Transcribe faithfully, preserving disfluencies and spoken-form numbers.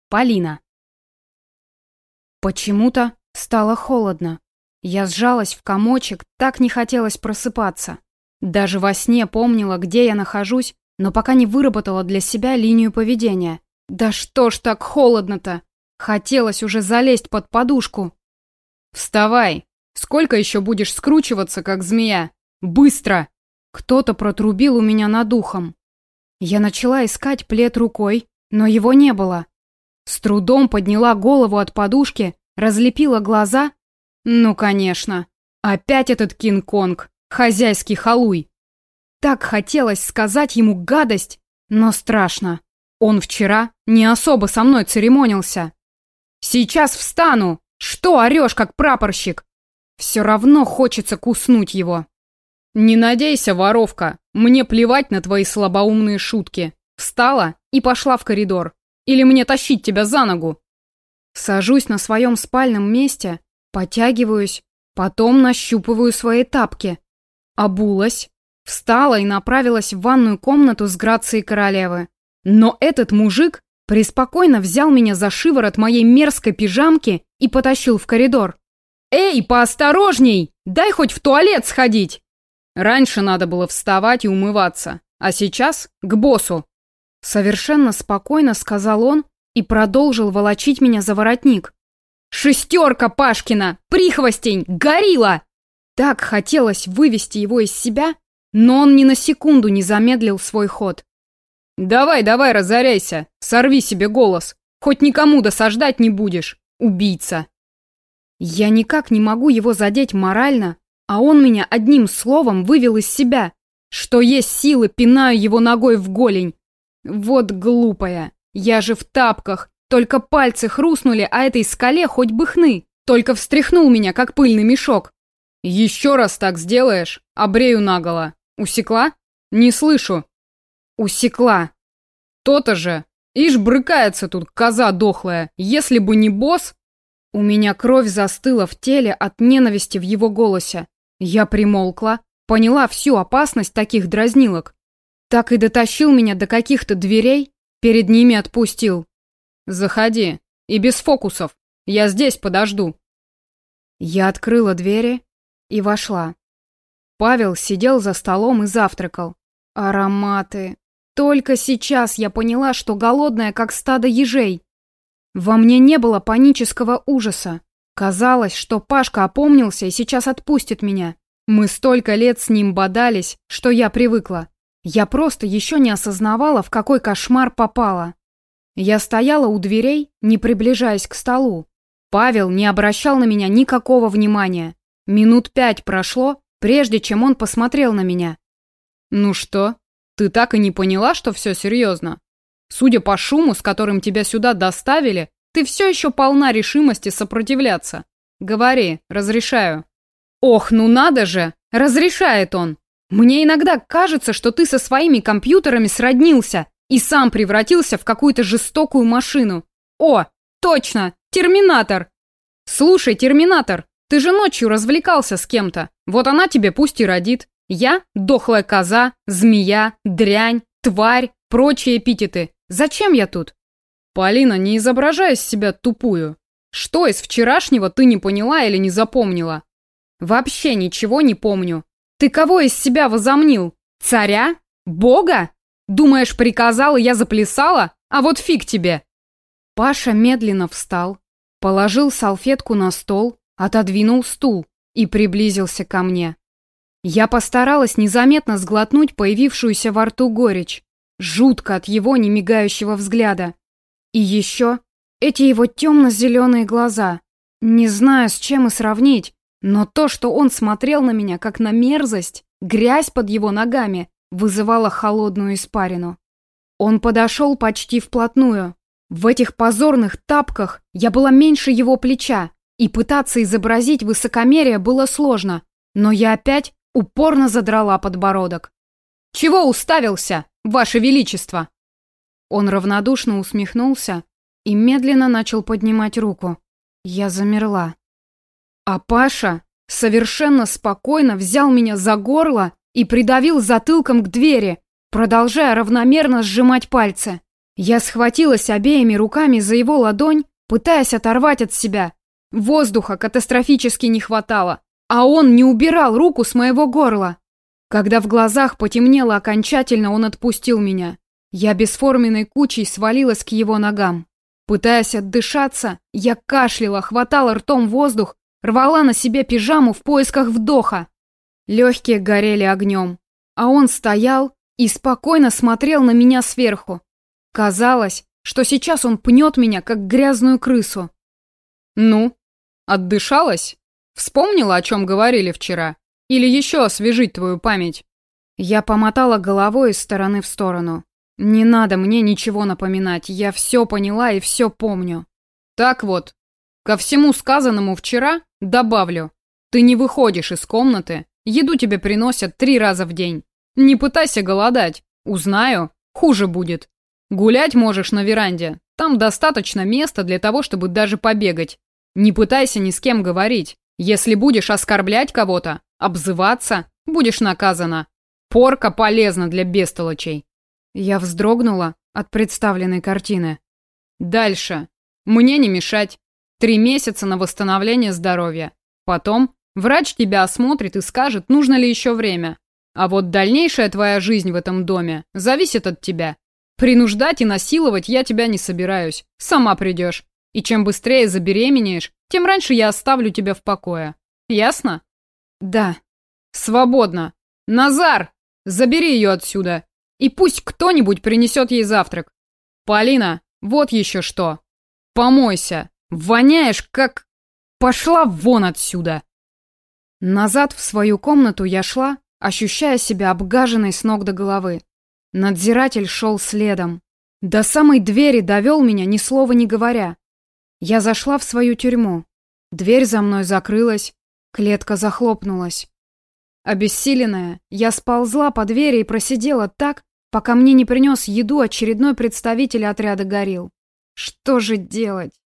Полина. Почему-то стало холодно. Я сжалась в комочек, так не хотелось просыпаться. Даже во сне помнила, где я нахожусь, но пока не выработала для себя линию поведения. Да что ж так холодно-то? Хотелось уже залезть под подушку. «Вставай! Сколько еще будешь скручиваться, как змея? Быстро!» Кто-то протрубил у меня над ухом. Я начала искать плед рукой, но его не было. С трудом подняла голову от подушки, разлепила глаза. Ну, конечно, опять этот Кинг-Конг, хозяйский халуй. Так хотелось сказать ему гадость, но страшно. Он вчера не особо со мной церемонился. «Сейчас встану! Что орешь, как прапорщик?» Все равно хочется куснуть его. «Не надейся, воровка, мне плевать на твои слабоумные шутки. Встала и пошла в коридор. Или мне тащить тебя за ногу?» Сажусь на своем спальном месте, потягиваюсь, потом нащупываю свои тапки. Обулась, встала и направилась в ванную комнату с грацией королевы. Но этот мужик преспокойно взял меня за шиворот моей мерзкой пижамки и потащил в коридор. «Эй, поосторожней! Дай хоть в туалет сходить!» Раньше надо было вставать и умываться, а сейчас к боссу. Совершенно спокойно сказал он и продолжил волочить меня за воротник. «Шестерка Пашкина! Прихвостень! Горилла!» Так хотелось вывести его из себя, но он ни на секунду не замедлил свой ход. «Давай, давай, разоряйся! Сорви себе голос! Хоть никому досаждать не будешь, убийца!» Я никак не могу его задеть морально, а он меня одним словом вывел из себя. Что есть силы, пинаю его ногой в голень. Вот глупая. Я же в тапках. Только пальцы хрустнули, а этой скале хоть бы хны. Только встряхнул меня, как пыльный мешок. «Еще раз так сделаешь, обрею наголо. Усекла? Не слышу». «Усекла». «То-то же. Ишь, брыкается тут коза дохлая. Если бы не босс...» У меня кровь застыла в теле от ненависти в его голосе. Я примолкла, поняла всю опасность таких дразнилок. Так и дотащил меня до каких-то дверей, перед ними отпустил. «Заходи, и без фокусов. Я здесь подожду». Я открыла двери и вошла. Павел сидел за столом и завтракал. Ароматы. Только сейчас я поняла, что голодная, как стадо ежей. Во мне не было панического ужаса. Казалось, что Пашка опомнился и сейчас отпустит меня. Мы столько лет с ним бодались, что я привыкла. Я просто еще не осознавала, в какой кошмар попала. Я стояла у дверей, не приближаясь к столу. Павел не обращал на меня никакого внимания. Минут пять прошло, прежде чем он посмотрел на меня. «Ну что, ты так и не поняла, что все серьезно? Судя по шуму, с которым тебя сюда доставили, ты все еще полна решимости сопротивляться. Говори, разрешаю». «Ох, ну надо же! Разрешает он! Мне иногда кажется, что ты со своими компьютерами сроднился и сам превратился в какую-то жестокую машину. О, точно! Терминатор! Слушай, Терминатор, ты же ночью развлекался с кем-то. Вот она тебе пусть и родит. Я – дохлая коза, змея, дрянь, тварь, прочие эпитеты. Зачем я тут?» «Полина, не изображай из себя тупую. Что из вчерашнего ты не поняла или не запомнила?» «Вообще ничего не помню. Ты кого из себя возомнил? Царя? Бога? Думаешь, приказал, и я заплясала? А вот фиг тебе!» Паша медленно встал, положил салфетку на стол, отодвинул стул и приблизился ко мне. Я постаралась незаметно сглотнуть появившуюся во рту горечь. Жутко от его немигающего взгляда. И еще эти его темно-зеленые глаза. Не знаю, с чем и сравнить, но то, что он смотрел на меня как на мерзость, грязь под его ногами, вызывало холодную испарину. Он подошел почти вплотную. В этих позорных тапках я была меньше его плеча, и пытаться изобразить высокомерие было сложно, но я опять упорно задрала подбородок. «Чего уставился, Ваше Величество?» Он равнодушно усмехнулся и медленно начал поднимать руку. Я замерла. А Паша совершенно спокойно взял меня за горло и придавил затылком к двери, продолжая равномерно сжимать пальцы. Я схватилась обеими руками за его ладонь, пытаясь оторвать от себя. Воздуха катастрофически не хватало, а он не убирал руку с моего горла. Когда в глазах потемнело окончательно, он отпустил меня. Я бесформенной кучей свалилась к его ногам. Пытаясь отдышаться, я кашляла, хватала ртом воздух, рвала на себе пижаму в поисках вдоха. Легкие горели огнем, а он стоял и спокойно смотрел на меня сверху. Казалось, что сейчас он пнет меня, как грязную крысу. «Ну, отдышалась? Вспомнила, о чем говорили вчера? Или еще освежить твою память?» Я помотала головой из стороны в сторону. «Не надо мне ничего напоминать, я все поняла и все помню». «Так вот, ко всему сказанному вчера добавлю. Ты не выходишь из комнаты, еду тебе приносят три раза в день. Не пытайся голодать, узнаю, хуже будет. Гулять можешь на веранде, там достаточно места для того, чтобы даже побегать. Не пытайся ни с кем говорить. Если будешь оскорблять кого-то, обзываться, будешь наказана. Порка полезна для бестолочей». Я вздрогнула от представленной картины. «Дальше. Мне не мешать. Три месяца на восстановление здоровья. Потом врач тебя осмотрит и скажет, нужно ли еще время. А вот дальнейшая твоя жизнь в этом доме зависит от тебя. Принуждать и насиловать я тебя не собираюсь. Сама придешь. И чем быстрее забеременеешь, тем раньше я оставлю тебя в покое. Ясно?» «Да». «Свободно. Назар, забери ее отсюда. И пусть кто-нибудь принесет ей завтрак. Полина, вот еще что. Помойся. Воняешь, как... Пошла вон отсюда!» Назад в свою комнату я шла, ощущая себя обгаженной с ног до головы. Надзиратель шел следом. До самой двери довел меня, ни слова не говоря. Я зашла в свою тюрьму. Дверь за мной закрылась, клетка захлопнулась. Обессиленная, я сползла по двери и просидела так, пока мне не принес еду очередной представитель отряда горилл. Что же делать?